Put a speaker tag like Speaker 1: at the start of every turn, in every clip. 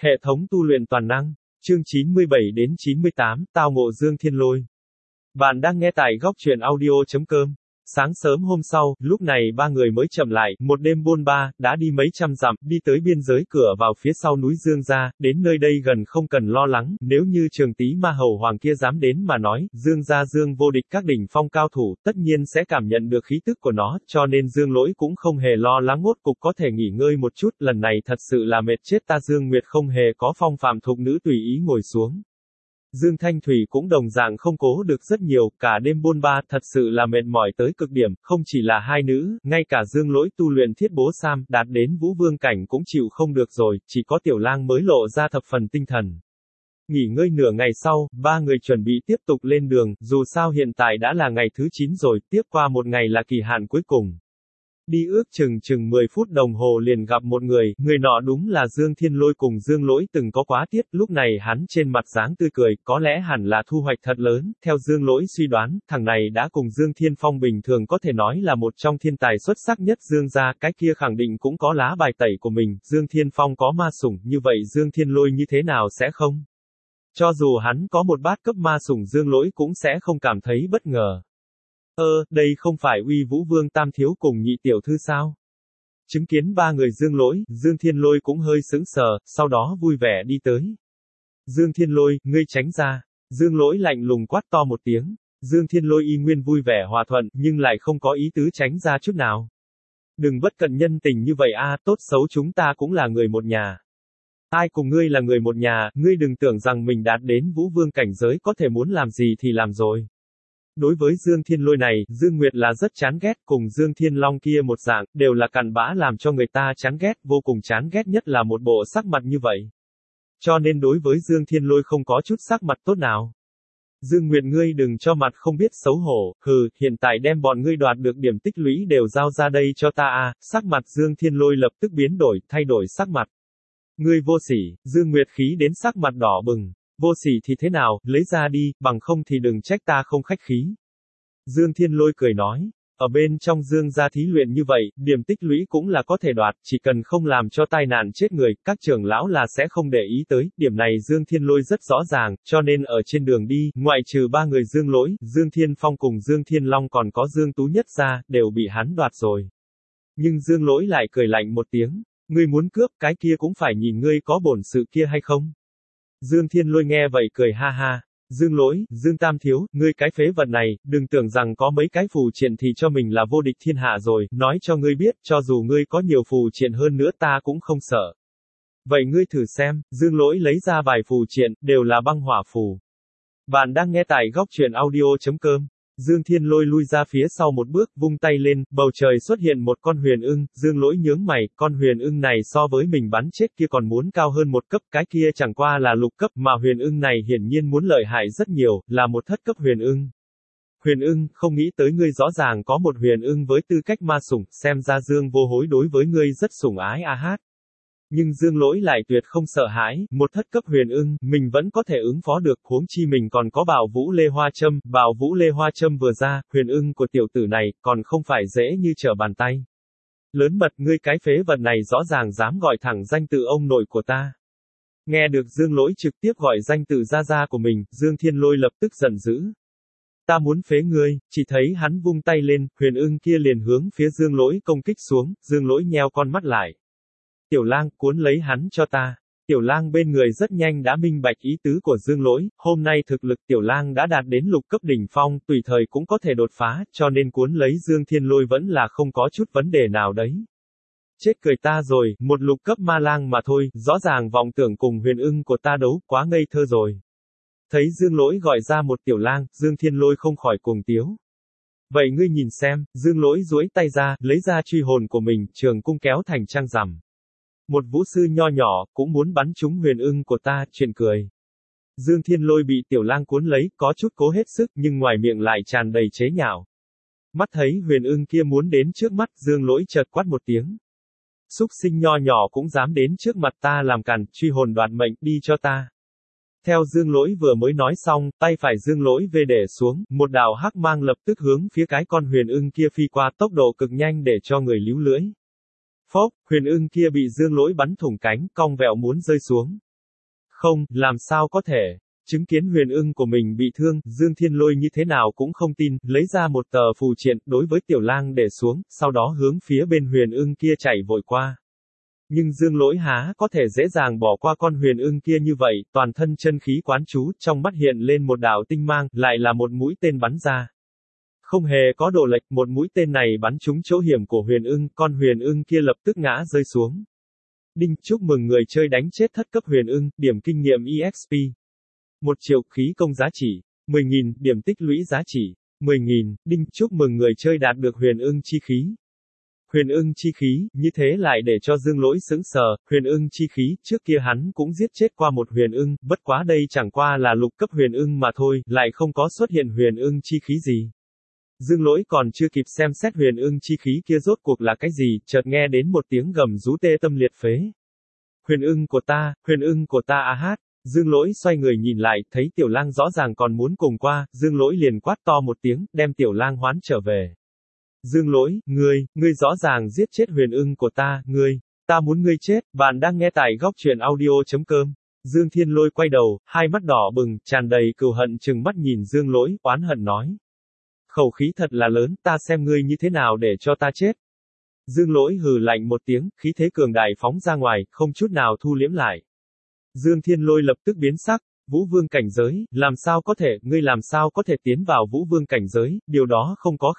Speaker 1: Hệ thống tu luyện toàn năng. Chương 97 đến 98, tao ngộ Dương Thiên Lôi. Bạn đang nghe tại góc truyện audio.com. Sáng sớm hôm sau, lúc này ba người mới chậm lại, một đêm bôn ba, đã đi mấy trăm dặm, đi tới biên giới cửa vào phía sau núi Dương gia, đến nơi đây gần không cần lo lắng, nếu như Trường Tý Ma Hầu Hoàng kia dám đến mà nói, Dương gia Dương vô địch các đỉnh phong cao thủ, tất nhiên sẽ cảm nhận được khí tức của nó, cho nên Dương Lỗi cũng không hề lo lắng ngốt cục có thể nghỉ ngơi một chút, lần này thật sự là mệt chết ta. Dương Nguyệt không hề có phong phạm thục nữ tùy ý ngồi xuống. Dương Thanh Thủy cũng đồng dạng không cố được rất nhiều, cả đêm bôn ba, thật sự là mệt mỏi tới cực điểm, không chỉ là hai nữ, ngay cả Dương Lỗi tu luyện thiết bố sam, đạt đến Vũ Vương cảnh cũng chịu không được rồi, chỉ có Tiểu Lang mới lộ ra thập phần tinh thần. Nghỉ ngơi nửa ngày sau, ba người chuẩn bị tiếp tục lên đường, dù sao hiện tại đã là ngày thứ 9 rồi, tiếp qua một ngày là kỳ hạn cuối cùng. Đi ước chừng 10 phút đồng hồ liền gặp một người nọ đúng là Dương Thiên Lôi cùng Dương Lỗi từng có quá tiết, lúc này hắn trên mặt dáng tươi cười, có lẽ hẳn là thu hoạch thật lớn, theo Dương Lỗi suy đoán, thằng này đã cùng Dương Thiên Phong bình thường có thể nói là một trong thiên tài xuất sắc nhất Dương gia, cái kia khẳng định cũng có lá bài tẩy của mình, Dương Thiên Phong có ma sủng, như vậy Dương Thiên Lôi như thế nào sẽ không? Cho dù hắn có một bát cấp ma sủng Dương Lỗi cũng sẽ không cảm thấy bất ngờ. Đây không phải Uy Vũ Vương Tam Thiếu cùng nhị tiểu thư sao? Chứng kiến ba người Dương Lỗi, Dương Thiên Lôi cũng hơi sững sờ, sau đó vui vẻ đi tới. Dương Thiên Lôi, ngươi tránh ra. Dương Lỗi lạnh lùng quát to một tiếng. Dương Thiên Lôi y nguyên vui vẻ hòa thuận, nhưng lại không có ý tứ tránh ra chút nào. Đừng bất cận nhân tình như vậy a, tốt xấu chúng ta cũng là người một nhà. Ai cùng ngươi là người một nhà, ngươi đừng tưởng rằng mình đạt đến Vũ Vương cảnh giới có thể muốn làm gì thì làm rồi. Đối với Dương Thiên Lôi này, Dương Nguyệt là rất chán ghét, cùng Dương Thiên Long kia một dạng, đều là cặn bã làm cho người ta chán ghét, vô cùng chán ghét nhất là một bộ sắc mặt như vậy. Cho nên đối với Dương Thiên Lôi không có chút sắc mặt tốt nào. Dương Nguyệt ngươi đừng cho mặt không biết xấu hổ, hiện tại đem bọn ngươi đoạt được điểm tích lũy đều giao ra đây cho ta a. Sắc mặt Dương Thiên Lôi lập tức biến đổi, thay đổi sắc mặt. Ngươi vô sỉ, Dương Nguyệt khí đến sắc mặt đỏ bừng. Vô sỉ thì thế nào, lấy ra đi, bằng không thì đừng trách ta không khách khí. Dương Thiên Lôi cười nói, ở bên trong Dương gia thí luyện như vậy, điểm tích lũy cũng là có thể đoạt, chỉ cần không làm cho tai nạn chết người, các trưởng lão là sẽ không để ý tới, điểm này Dương Thiên Lôi rất rõ ràng, cho nên ở trên đường đi, ngoại trừ ba người Dương Lỗi, Dương Thiên Phong cùng Dương Thiên Long còn có Dương Tú Nhất ra, đều bị hắn đoạt rồi. Nhưng Dương Lỗi lại cười lạnh một tiếng, ngươi muốn cướp, cái kia cũng phải nhìn ngươi có bổn sự kia hay không. Dương Thiên Lôi nghe vậy cười ha ha. Dương Lỗi, Dương Tam Thiếu, ngươi cái phế vật này, đừng tưởng rằng có mấy cái phù triện thì cho mình là vô địch thiên hạ rồi, nói cho ngươi biết, cho dù ngươi có nhiều phù triện hơn nữa ta cũng không sợ. Vậy ngươi thử xem, Dương Lỗi lấy ra vài phù triện, đều là băng hỏa phù. Bạn đang nghe tại góc truyện audio.com. Dương Thiên Lôi lui ra phía sau một bước, vung tay lên, bầu trời xuất hiện một con huyền ưng, Dương Lỗi nhướng mày, con huyền ưng này so với mình bắn chết kia còn muốn cao hơn một cấp, cái kia chẳng qua là lục cấp, mà huyền ưng này hiển nhiên muốn lợi hại rất nhiều, là một thất cấp huyền ưng. Huyền ưng, không nghĩ tới ngươi rõ ràng có một huyền ưng với tư cách ma sủng, xem ra Dương vô hối đối với ngươi rất sủng ái a hát. Nhưng Dương Lỗi lại tuyệt không sợ hãi, một thất cấp huyền ưng, mình vẫn có thể ứng phó được, huống chi mình còn có Bảo Vũ Lê Hoa Châm, Bảo Vũ Lê Hoa Châm vừa ra, huyền ưng của tiểu tử này, còn không phải dễ như trở bàn tay. Lớn mật, ngươi cái phế vật này rõ ràng dám gọi thẳng danh tự ông nội của ta. Nghe được Dương Lỗi trực tiếp gọi danh tự gia của mình, Dương Thiên Lôi lập tức giận dữ. Ta muốn phế ngươi, chỉ thấy hắn vung tay lên, huyền ưng kia liền hướng phía Dương Lỗi công kích xuống, Dương Lỗi nheo con mắt lại. Tiểu Lang, cuốn lấy hắn cho ta. Tiểu Lang bên người rất nhanh đã minh bạch ý tứ của Dương Lỗi, hôm nay thực lực Tiểu Lang đã đạt đến lục cấp đỉnh phong, tùy thời cũng có thể đột phá, cho nên cuốn lấy Dương Thiên Lôi vẫn là không có chút vấn đề nào đấy. Chết cười ta rồi, một lục cấp ma lang mà thôi, rõ ràng vọng tưởng cùng huyền ưng của ta đấu, quá ngây thơ rồi. Thấy Dương Lỗi gọi ra một Tiểu Lang, Dương Thiên Lôi không khỏi cuồng tiếu. Vậy ngươi nhìn xem, Dương Lỗi duỗi tay ra, lấy ra truy hồn của mình, trường cung kéo thành trăng rằm. Một vũ sư nho nhỏ, cũng muốn bắn trúng huyền ưng của ta, chuyện cười. Dương Thiên Lôi bị Tiểu Lang cuốn lấy, có chút cố hết sức, nhưng ngoài miệng lại tràn đầy chế nhạo. Mắt thấy huyền ưng kia muốn đến trước mắt, Dương Lỗi chợt quát một tiếng. Súc sinh nho nhỏ cũng dám đến trước mặt ta làm cản, truy hồn đoạt mệnh, đi cho ta. Theo Dương Lỗi vừa mới nói xong, tay phải Dương Lỗi về để xuống, một đạo hắc mang lập tức hướng phía cái con huyền ưng kia phi qua, tốc độ cực nhanh để cho người líu lưỡi. Phốc, huyền ưng kia bị Dương Lỗi bắn thủng cánh, cong vẹo muốn rơi xuống. Không, làm sao có thể. Chứng kiến Huyền Ưng của mình bị thương, Dương Thiên Lôi như thế nào cũng không tin, lấy ra một tờ phù triện, đối với Tiểu Lang để xuống, sau đó hướng phía bên Huyền Ưng kia chạy vội qua. Nhưng Dương Lỗi há có thể dễ dàng bỏ qua con Huyền Ưng kia như vậy, toàn thân chân khí quán chú, trong mắt hiện lên một đạo tinh mang, lại là một mũi tên bắn ra. Không hề có độ lệch, một mũi tên này bắn trúng chỗ hiểm của Huyền Ưng, con Huyền Ưng kia lập tức ngã rơi xuống. Đinh, chúc mừng người chơi đánh chết thất cấp Huyền Ưng, điểm kinh nghiệm EXP. 1 triệu, khí công giá trị, 10.000, điểm tích lũy giá trị, 10.000, đinh, chúc mừng người chơi đạt được Huyền Ưng chi khí. Huyền Ưng chi khí, như thế lại để cho Dương Lỗi sững sờ, Huyền Ưng chi khí, trước kia hắn cũng giết chết qua một Huyền Ưng, bất quá đây chẳng qua là lục cấp Huyền Ưng mà thôi, lại không có xuất hiện Huyền Ưng chi khí gì. Dương Lỗi còn chưa kịp xem xét Huyền Ưng chi khí kia rốt cuộc là cái gì, chợt nghe đến một tiếng gầm rú tê tâm liệt phế. Huyền Ưng của ta a hát. Dương Lỗi xoay người nhìn lại, thấy Tiểu Lang rõ ràng còn muốn cùng qua, Dương Lỗi liền quát to một tiếng, đem Tiểu Lang hoán trở về. Dương Lỗi, ngươi rõ ràng giết chết Huyền Ưng của ta, ta muốn ngươi chết, bạn đang nghe tại góc truyện audio.com. Dương Thiên Lôi quay đầu, hai mắt đỏ bừng, tràn đầy cừu hận trừng mắt nhìn Dương Lỗi, oán hận nói. Khẩu khí thật là lớn, ta xem ngươi như thế nào để cho ta chết. Dương Lỗi hừ lạnh một tiếng, khí thế cường đại phóng ra ngoài, không chút nào thu liễm lại. Dương Thiên Lôi lập tức biến sắc, Vũ Vương cảnh giới, ngươi làm sao có thể tiến vào Vũ Vương cảnh giới, điều đó không có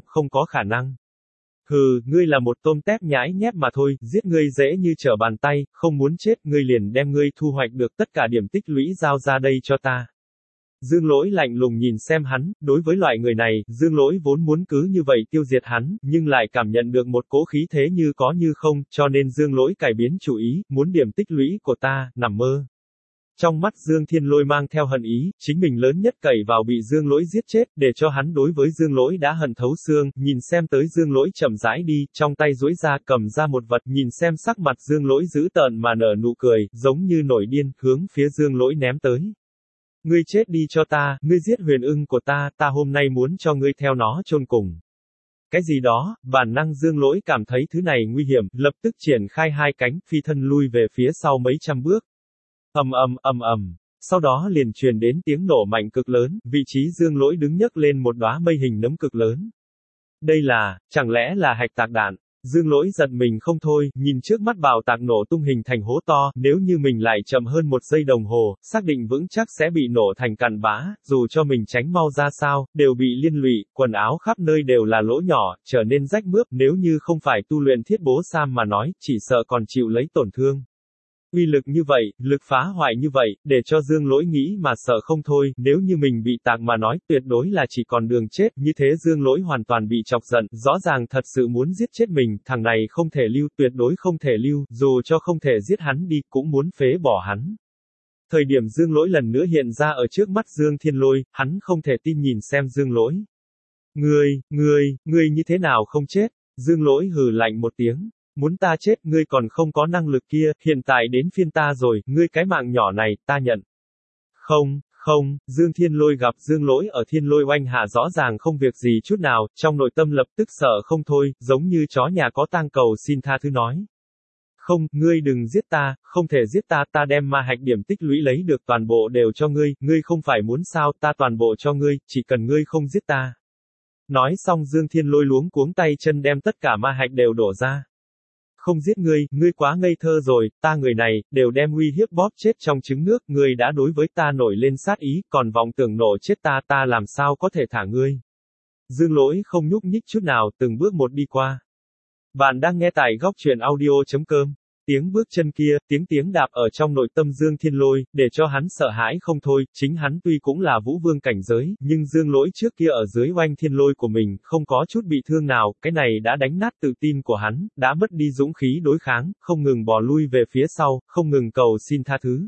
Speaker 1: khả năng. Hừ, ngươi là một tôm tép nhãi nhép mà thôi, giết ngươi dễ như trở bàn tay, không muốn chết, ngươi liền đem ngươi thu hoạch được tất cả điểm tích lũy giao ra đây cho ta. Dương Lỗi lạnh lùng nhìn xem hắn, đối với loại người này, Dương Lỗi vốn muốn cứ như vậy tiêu diệt hắn, nhưng lại cảm nhận được một cỗ khí thế như có như không, cho nên Dương Lỗi cải biến chủ ý, muốn điểm tích lũy của ta, nằm mơ. Trong mắt Dương Thiên Lôi mang theo hận ý, chính mình lớn nhất cậy vào bị Dương Lỗi giết chết, để cho hắn đối với Dương Lỗi đã hận thấu xương, nhìn xem tới Dương Lỗi chậm rãi đi, trong tay duỗi ra cầm ra một vật, nhìn xem sắc mặt Dương Lỗi dữ tợn mà nở nụ cười, giống như nổi điên, hướng phía Dương Lỗi ném tới. Ngươi chết đi cho ta, ngươi giết Huyền Ưng của ta, ta hôm nay muốn cho ngươi theo nó chôn cùng. Cái gì đó, bản năng Dương Lỗi cảm thấy thứ này nguy hiểm, lập tức triển khai hai cánh, phi thân lui về phía sau mấy trăm bước. ầm, sau đó liền truyền đến tiếng nổ mạnh cực lớn, vị trí Dương Lỗi đứng nhấc lên một đóa mây hình nấm cực lớn. Đây là, chẳng lẽ là hạch tạc đạn? Dương Lỗi giật mình không thôi, nhìn trước mắt bạo tạc nổ tung hình thành hố to, nếu như mình lại chậm hơn 1 giây đồng hồ, xác định vững chắc sẽ bị nổ thành cặn bã, dù cho mình tránh mau ra sao, đều bị liên lụy, quần áo khắp nơi đều là lỗ nhỏ, trở nên rách mướp, nếu như không phải tu luyện thiết bố sam mà nói, chỉ sợ còn chịu lấy tổn thương. Uy lực như vậy, lực phá hoại như vậy, để cho Dương Lỗi nghĩ mà sợ không thôi, nếu như mình bị tạc mà nói, tuyệt đối là chỉ còn đường chết, như thế Dương Lỗi hoàn toàn bị chọc giận, rõ ràng thật sự muốn giết chết mình, thằng này không thể lưu, tuyệt đối không thể lưu, dù cho không thể giết hắn đi, cũng muốn phế bỏ hắn. Thời điểm Dương Lỗi lần nữa hiện ra ở trước mắt Dương Thiên Lôi, hắn không thể tin nhìn xem Dương Lỗi. Ngươi như thế nào không chết? Dương Lỗi hừ lạnh một tiếng. Muốn ta chết, ngươi còn không có năng lực kia, hiện tại đến phiên ta rồi, ngươi cái mạng nhỏ này, ta nhận. Không, Dương Thiên Lôi gặp Dương Lỗi ở Thiên Lôi oanh hạ rõ ràng không việc gì chút nào, trong nội tâm lập tức sợ không thôi, giống như chó nhà có tang cầu xin tha thứ nói. Không, ngươi đừng giết ta, không thể giết ta, ta đem ma hạch điểm tích lũy lấy được toàn bộ đều cho ngươi không phải muốn sao, ta toàn bộ cho ngươi, chỉ cần ngươi không giết ta. Nói xong Dương Thiên Lôi luống cuống tay chân đem tất cả ma hạch đều đổ ra. Không giết ngươi quá ngây thơ rồi, ta người này, đều đem uy hiếp bóp chết trong trứng nước, ngươi đã đối với ta nổi lên sát ý, còn vọng tưởng nổ chết ta làm sao có thể thả ngươi. Dương Lỗi không nhúc nhích chút nào, từng bước một đi qua. Bạn đang nghe tại góc truyện audio.com. Tiếng bước chân kia, tiếng đạp ở trong nội tâm Dương Thiên Lôi, để cho hắn sợ hãi không thôi, chính hắn tuy cũng là Vũ Vương cảnh giới, nhưng Dương Lỗi trước kia ở dưới oanh Thiên Lôi của mình, không có chút bị thương nào, cái này đã đánh nát tự tin của hắn, đã mất đi dũng khí đối kháng, không ngừng bò lui về phía sau, không ngừng cầu xin tha thứ.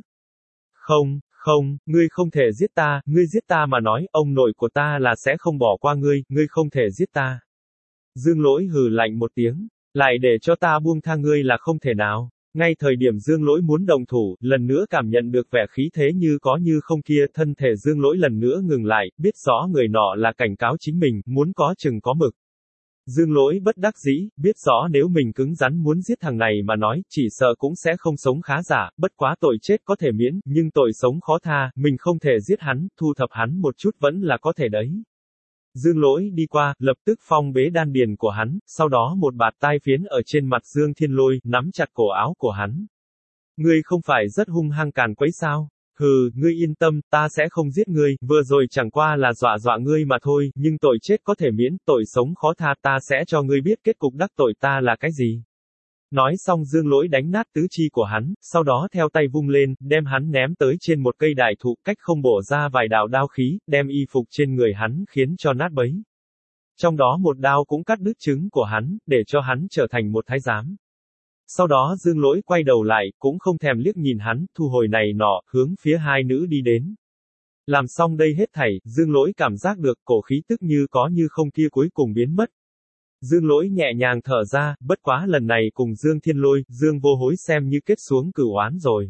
Speaker 1: Không, ngươi không thể giết ta, ngươi giết ta mà nói, ông nội của ta là sẽ không bỏ qua ngươi không thể giết ta. Dương Lỗi hừ lạnh một tiếng. Lại để cho ta buông tha ngươi là không thể nào. Ngay thời điểm Dương Lỗi muốn đồng thủ, lần nữa cảm nhận được vẻ khí thế như có như không kia, thân thể Dương Lỗi lần nữa ngừng lại, biết rõ người nọ là cảnh cáo chính mình, muốn có chừng có mực. Dương Lỗi bất đắc dĩ, biết rõ nếu mình cứng rắn muốn giết thằng này mà nói, chỉ sợ cũng sẽ không sống khá giả, bất quá tội chết có thể miễn, nhưng tội sống khó tha, mình không thể giết hắn, thu thập hắn một chút vẫn là có thể đấy. Dương Lỗi đi qua, lập tức phong bế đan điền của hắn, sau đó một bạt tai phiến ở trên mặt Dương Thiên Lôi, nắm chặt cổ áo của hắn. Ngươi không phải rất hung hăng càn quấy sao? Hừ, ngươi yên tâm, ta sẽ không giết ngươi, vừa rồi chẳng qua là dọa dọa ngươi mà thôi, nhưng tội chết có thể miễn, tội sống khó tha, ta sẽ cho ngươi biết kết cục đắc tội ta là cái gì. Nói xong Dương Lỗi đánh nát tứ chi của hắn, sau đó theo tay vung lên, đem hắn ném tới trên một cây đại thụ, cách không bổ ra vài đạo đao khí, đem y phục trên người hắn khiến cho nát bấy. Trong đó một đao cũng cắt đứt trứng của hắn, để cho hắn trở thành một thái giám. Sau đó Dương Lỗi quay đầu lại, cũng không thèm liếc nhìn hắn, thu hồi này nọ, hướng phía hai nữ đi đến. Làm xong đây hết thảy, Dương Lỗi cảm giác được cổ khí tức như có như không kia cuối cùng biến mất. Dương Lỗi nhẹ nhàng thở ra, bất quá lần này cùng Dương Thiên Lôi, Dương Vô Hối xem như kết xuống cửu oán rồi.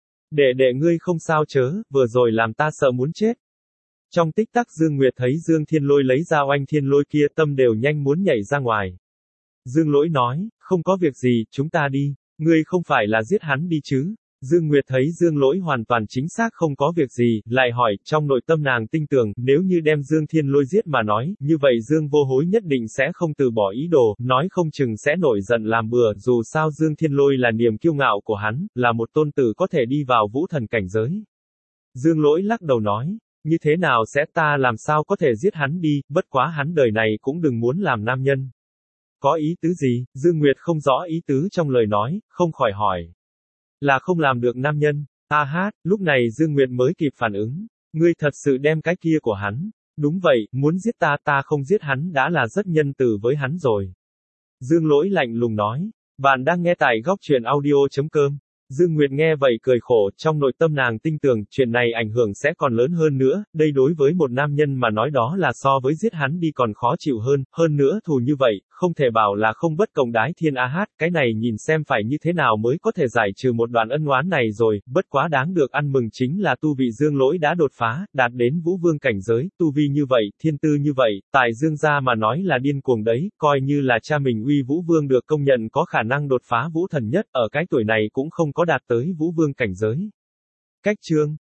Speaker 1: Đệ ngươi không sao chớ, vừa rồi làm ta sợ muốn chết. Trong tích tắc Dương Nguyệt thấy Dương Thiên Lôi lấy ra oanh thiên lôi kia, tâm đều nhanh muốn nhảy ra ngoài. Dương Lỗi nói, không có việc gì, chúng ta đi, ngươi không phải là giết hắn đi chứ. Dương Nguyệt thấy Dương Lỗi hoàn toàn chính xác không có việc gì, lại hỏi, trong nội tâm nàng tin tưởng, nếu như đem Dương Thiên Lôi giết mà nói, như vậy Dương Vô Hối nhất định sẽ không từ bỏ ý đồ, nói không chừng sẽ nổi giận làm bừa, dù sao Dương Thiên Lôi là niềm kiêu ngạo của hắn, là một tôn tử có thể đi vào vũ thần cảnh giới. Dương Lỗi lắc đầu nói, như thế nào sẽ ta làm sao có thể giết hắn đi, bất quá hắn đời này cũng đừng muốn làm nam nhân. Có ý tứ gì? Dương Nguyệt không rõ ý tứ trong lời nói, không khỏi hỏi. Là không làm được nam nhân. Lúc này Dương Nguyệt mới kịp phản ứng. Ngươi thật sự đem cái kia của hắn. Đúng vậy, muốn giết ta không giết hắn đã là rất nhân từ với hắn rồi. Dương Lỗi lạnh lùng nói. Bạn đang nghe tại góc truyện audio.com. Dương Nguyệt nghe vậy cười khổ, trong nội tâm nàng tin tưởng, chuyện này ảnh hưởng sẽ còn lớn hơn nữa, đây đối với một nam nhân mà nói đó là so với giết hắn đi còn khó chịu hơn nữa thù như vậy, không thể bảo là không bất cộng đái thiên cái này nhìn xem phải như thế nào mới có thể giải trừ một đoạn ân oán này rồi, bất quá đáng được ăn mừng chính là tu vị Dương Lỗi đã đột phá, đạt đến vũ vương cảnh giới, tu vi như vậy, thiên tư như vậy, tại Dương gia mà nói là điên cuồng đấy, coi như là cha mình Uy Vũ Vương được công nhận có khả năng đột phá vũ thần nhất, ở cái tuổi này cũng không có đạt tới vũ vương cảnh giới. Cách chương